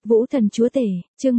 Vũ thần chúa tể, chương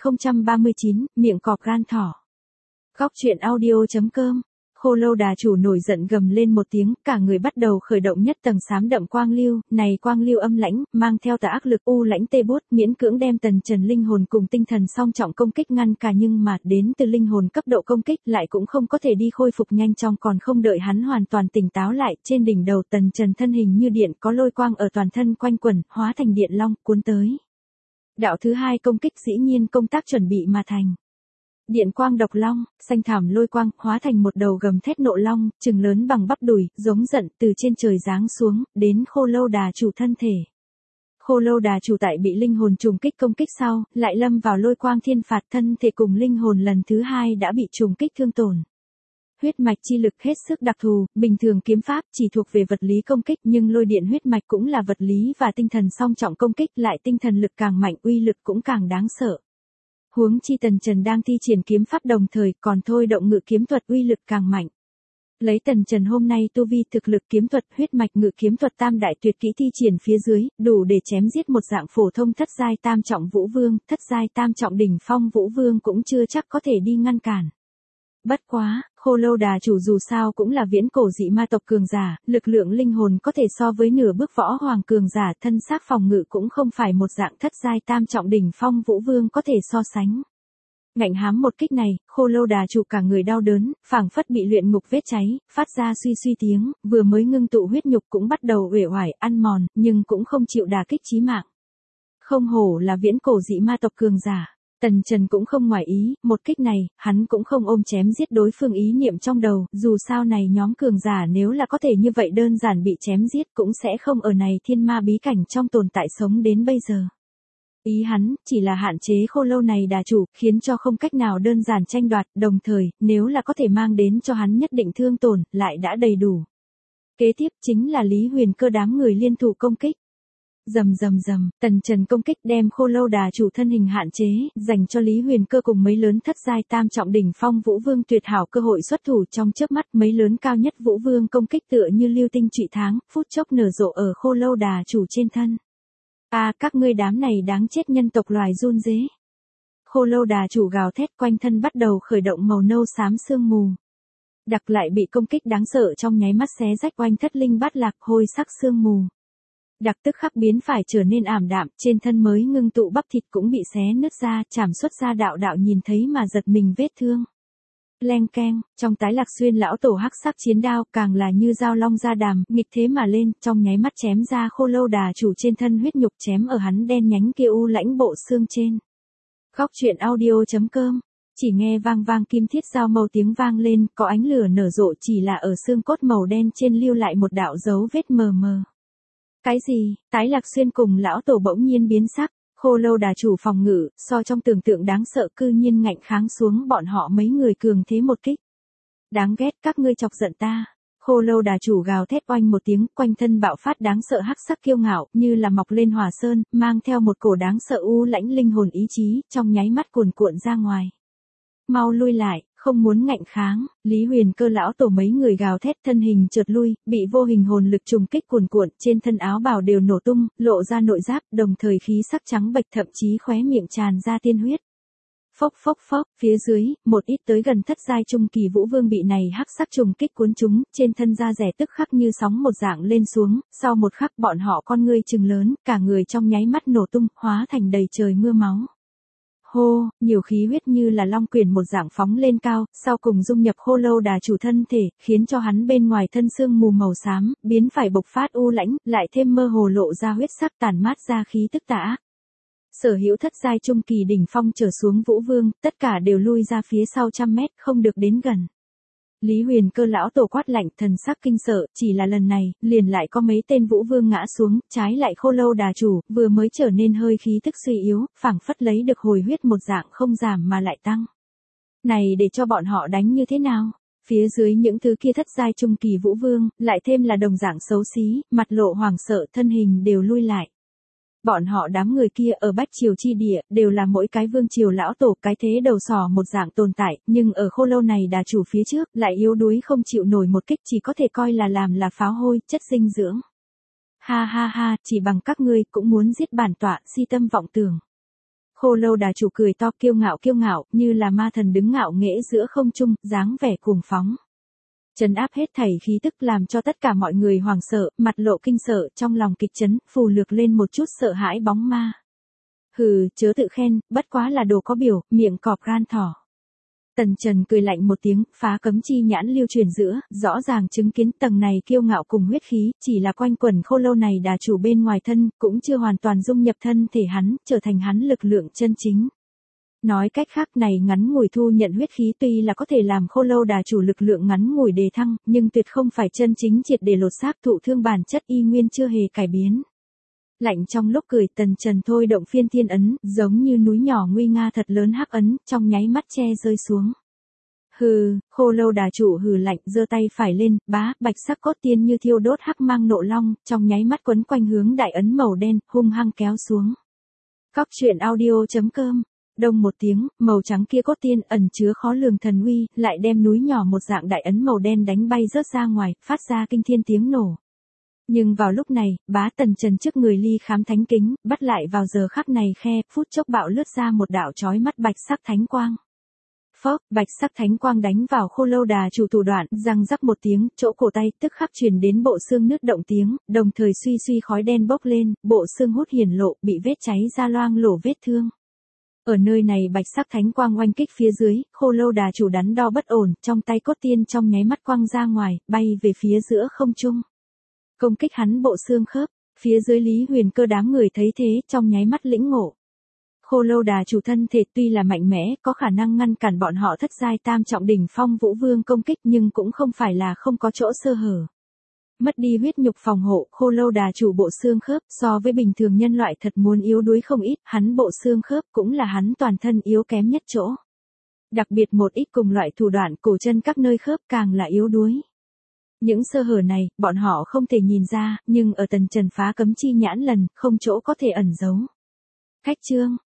1039, miệng cọp gan thỏ. Góc truyện audio.com. Khô Lâu đà chủ nổi giận gầm lên một tiếng, cả người bắt đầu khởi động nhất tầng xám đậm quang lưu, này quang lưu âm lãnh, mang theo tà ác lực u lãnh tê bút, miễn cưỡng đem Tần Trần linh hồn cùng tinh thần song trọng công kích ngăn cả, nhưng mà đến từ linh hồn cấp độ công kích lại cũng không có thể đi khôi phục nhanh chóng, còn không đợi hắn hoàn toàn tỉnh táo lại, trên đỉnh đầu Tần Trần thân hình như điện, có lôi quang ở toàn thân quanh quẩn, hóa thành điện long cuốn tới. Đạo thứ hai công kích dĩ nhiên công tác chuẩn bị mà thành. Điện quang độc long, xanh thảm lôi quang, hóa thành một đầu gầm thét nộ long, chừng lớn bằng bắp đùi, giống giận từ trên trời giáng xuống, đến Khô Lâu đà chủ thân thể. Khô Lâu đà chủ tại bị linh hồn trùng kích công kích sau, lại lâm vào lôi quang thiên phạt, thân thể cùng linh hồn lần thứ hai đã bị trùng kích thương tổn. Huyết mạch chi lực hết sức đặc thù, bình thường kiếm pháp chỉ thuộc về vật lý công kích, nhưng lôi điện huyết mạch cũng là vật lý và tinh thần song trọng công kích, lại tinh thần lực càng mạnh, uy lực cũng càng đáng sợ. Huống chi Tần Trần đang thi triển kiếm pháp đồng thời còn thôi động ngự kiếm thuật, uy lực càng mạnh. Lấy Tần Trần hôm nay tu vi, thực lực kiếm thuật, huyết mạch, ngự kiếm thuật tam đại tuyệt kỹ thi triển phía dưới, đủ để chém giết một dạng phổ thông thất giai tam trọng vũ vương, thất giai tam trọng đỉnh phong vũ vương cũng chưa chắc có thể đi ngăn cản. Bất quá, Khô Lâu đà chủ dù sao cũng là viễn cổ dị ma tộc cường giả, lực lượng linh hồn có thể so với nửa bước võ hoàng cường giả, thân xác phòng ngự cũng không phải một dạng thất giai tam trọng đỉnh phong vũ vương có thể so sánh. Ngạnh hám một kích này, Khô Lâu đà chủ cả người đau đớn, phảng phất bị luyện ngục vết cháy, phát ra suy suy tiếng, vừa mới ngưng tụ huyết nhục cũng bắt đầu uể oải, ăn mòn, nhưng cũng không chịu đả kích chí mạng. Không hổ là viễn cổ dị ma tộc cường giả. Tần Trần cũng không ngoài ý, một kích này, hắn cũng không ôm chém giết đối phương ý niệm trong đầu, dù sao này nhóm cường giả nếu là có thể như vậy đơn giản bị chém giết cũng sẽ không ở này thiên ma bí cảnh trong tồn tại sống đến bây giờ. Ý hắn, chỉ là hạn chế Khô Lâu này đà chủ, khiến cho không cách nào đơn giản tranh đoạt, đồng thời, nếu là có thể mang đến cho hắn nhất định thương tổn, lại đã đầy đủ. Kế tiếp chính là Lý Huyền Cơ đám người liên thủ công kích. Rầm rầm rầm, Tần Trần công kích đem Khô Lâu đà chủ thân hình hạn chế, dành cho Lý Huyền Cơ cùng mấy lớn thất giai tam trọng đỉnh phong vũ vương tuyệt hảo cơ hội xuất thủ, trong chớp mắt mấy lớn cao nhất vũ vương công kích tựa như lưu tinh trụy tháng, phút chốc nở rộ ở Khô Lâu đà chủ trên thân. Các ngươi đám này đáng chết nhân tộc loài run rế. Khô Lâu đà chủ gào thét, quanh thân bắt đầu khởi động màu nâu xám sương mù. Đặc lại bị công kích đáng sợ trong nháy mắt xé rách oanh thất linh bát lạc, hôi sắc sương mù. Đặc tức khắc biến phải trở nên ảm đạm, trên thân mới ngưng tụ bắp thịt cũng bị xé nứt ra, chảm xuất ra đạo đạo nhìn thấy mà giật mình vết thương. Leng keng, trong tái Lạc Xuyên lão tổ hắc sắc chiến đao, càng là như dao long ra đàm, nghịch thế mà lên, trong nháy mắt chém ra Khô Lâu đà chủ trên thân huyết nhục, chém ở hắn đen nhánh kia u lãnh bộ xương trên. Góc truyện audio.com. Chỉ nghe vang vang kim thiết dao màu tiếng vang lên, có ánh lửa nở rộ, chỉ là ở xương cốt màu đen trên lưu lại một đạo dấu vết mờ mờ. Cái gì? Tái Lạc Xuyên cùng lão tổ bỗng nhiên biến sắc, Khô Lâu đà chủ phòng ngự, so trong tưởng tượng đáng sợ, cư nhiên ngạnh kháng xuống bọn họ mấy người cường thế một kích. Đáng ghét, các ngươi chọc giận ta. Khô Lâu đà chủ gào thét oanh một tiếng, quanh thân bạo phát đáng sợ hắc sắc kiêu ngạo, như là mọc lên hỏa sơn, mang theo một cổ đáng sợ u lãnh linh hồn ý chí, trong nháy mắt cuồn cuộn ra ngoài. Mau lui lại, không muốn ngạnh kháng. Lý Huyền Cơ lão tổ mấy người gào thét, thân hình trượt lui, bị vô hình hồn lực trùng kích cuồn cuộn, trên thân áo bào đều nổ tung, lộ ra nội giáp, đồng thời khí sắc trắng bệch, thậm chí khóe miệng tràn ra tiên huyết. Phốc phốc phốc, phía dưới, một ít tới gần thất giai trung kỳ vũ vương bị này hắc sắc trùng kích cuốn chúng, trên thân da rẻ tức khắc như sóng một dạng lên xuống, sau một khắc bọn họ con ngươi trừng lớn, cả người trong nháy mắt nổ tung, hóa thành đầy trời mưa máu. Hô, nhiều khí huyết như là long quyển một dạng phóng lên cao, sau cùng dung nhập Khô Lâu đà chủ thân thể, khiến cho hắn bên ngoài thân sương mù màu xám, biến phải bộc phát u lãnh, lại thêm mơ hồ lộ ra huyết sắc tàn mát ra khí tức tà ác. Sở hữu thất giai trung kỳ đỉnh phong trở xuống vũ vương, tất cả đều lui ra phía sau trăm mét, không được đến gần. Lý Huyền Cơ lão tổ quát lạnh, thần sắc kinh sợ, chỉ là lần này, liền lại có mấy tên vũ vương ngã xuống, trái lại Khô Lâu đà chủ, vừa mới trở nên hơi khí tức suy yếu, phảng phất lấy được hồi huyết một dạng không giảm mà lại tăng. Này để cho bọn họ đánh như thế nào? Phía dưới những thứ kia thất giai trung kỳ vũ vương, lại thêm là đồng dạng xấu xí, mặt lộ hoảng sợ, thân hình đều lui lại. Bọn họ đám người kia ở Bách Triều chi địa, đều là mỗi cái vương triều lão tổ, cái thế đầu sỏ một dạng tồn tại, nhưng ở Khô Lâu này đà chủ phía trước, lại yếu đuối không chịu nổi một kích, chỉ có thể coi là làm là pháo hôi, chất dinh dưỡng. Ha ha ha, chỉ bằng các ngươi cũng muốn giết bản tọa, si tâm vọng tưởng. Khô lâu đà chủ cười to kiêu ngạo, như là ma thần đứng ngạo nghễ giữa không trung, dáng vẻ cuồng phóng. Trấn áp hết thảy khí tức làm cho tất cả mọi người hoảng sợ, mặt lộ kinh sợ, trong lòng kịch chấn, phù lược lên một chút sợ hãi bóng ma. Hừ, chớ tự khen, bất quá là đồ có biểu, miệng cọp gan thỏ. Tần Trần cười lạnh một tiếng, phá cấm chi nhãn lưu truyền giữa, rõ ràng chứng kiến tầng này kiêu ngạo cùng huyết khí, chỉ là quanh quẩn khô lâu này đà chủ bên ngoài thân, cũng chưa hoàn toàn dung nhập thân thể hắn, trở thành hắn lực lượng chân chính. Nói cách khác này ngắn ngủi thu nhận huyết khí tuy là có thể làm khô lâu đà chủ lực lượng ngắn ngủi đề thăng, nhưng tuyệt không phải chân chính triệt để lột xác thụ thương bản chất y nguyên chưa hề cải biến. Lạnh trong lúc cười Tần Trần thôi động phiên thiên ấn, giống như núi nhỏ nguy nga thật lớn hắc ấn, trong nháy mắt che rơi xuống. Hừ, khô lâu đà chủ hừ lạnh, giơ tay phải lên, bạch sắc cốt tiên như thiêu đốt hắc mang nộ long, trong nháy mắt quấn quanh hướng đại ấn màu đen, hung hăng kéo xuống. Cóc truyện audio.com. Đông một tiếng, màu trắng kia cốt tiên ẩn chứa khó lường thần uy, lại đem núi nhỏ một dạng đại ấn màu đen đánh bay rớt ra ngoài, phát ra kinh thiên tiếng nổ. Nhưng vào lúc này, Tần Trần trước người ly khám thánh kính, bắt lại vào giờ khắc này khe, phút chốc bạo lướt ra một đạo chói mắt bạch sắc thánh quang. Phốc, bạch sắc thánh quang đánh vào khô lâu đà chủ thủ đoạn, răng rắc một tiếng, chỗ cổ tay tức khắc truyền đến bộ xương nứt động tiếng, đồng thời suy khói đen bốc lên, bộ xương hút hiển lộ, bị vết cháy ra loang lổ vết thương. Ở nơi này bạch sắc thánh quang oanh kích phía dưới, khô lâu đà chủ đắn đo bất ổn, trong tay cốt tiên trong nháy mắt quăng ra ngoài, bay về phía giữa không trung. Công kích hắn bộ xương khớp, phía dưới Lý Huyền Cơ đám người thấy thế, trong nháy mắt lĩnh ngộ. Khô lâu đà chủ thân thể tuy là mạnh mẽ, có khả năng ngăn cản bọn họ thất giai tam trọng đỉnh phong vũ vương công kích nhưng cũng không phải là không có chỗ sơ hở. Mất đi huyết nhục phòng hộ, khô lâu đà chủ bộ xương khớp so với bình thường nhân loại thật muốn yếu đuối không ít, hắn bộ xương khớp cũng là hắn toàn thân yếu kém nhất chỗ. Đặc biệt một ít cùng loại thủ đoạn cổ chân các nơi khớp càng là yếu đuối. Những sơ hở này, bọn họ không thể nhìn ra, nhưng ở Tần Trần phá cấm chi nhãn lần, không chỗ có thể ẩn giấu. Khách chương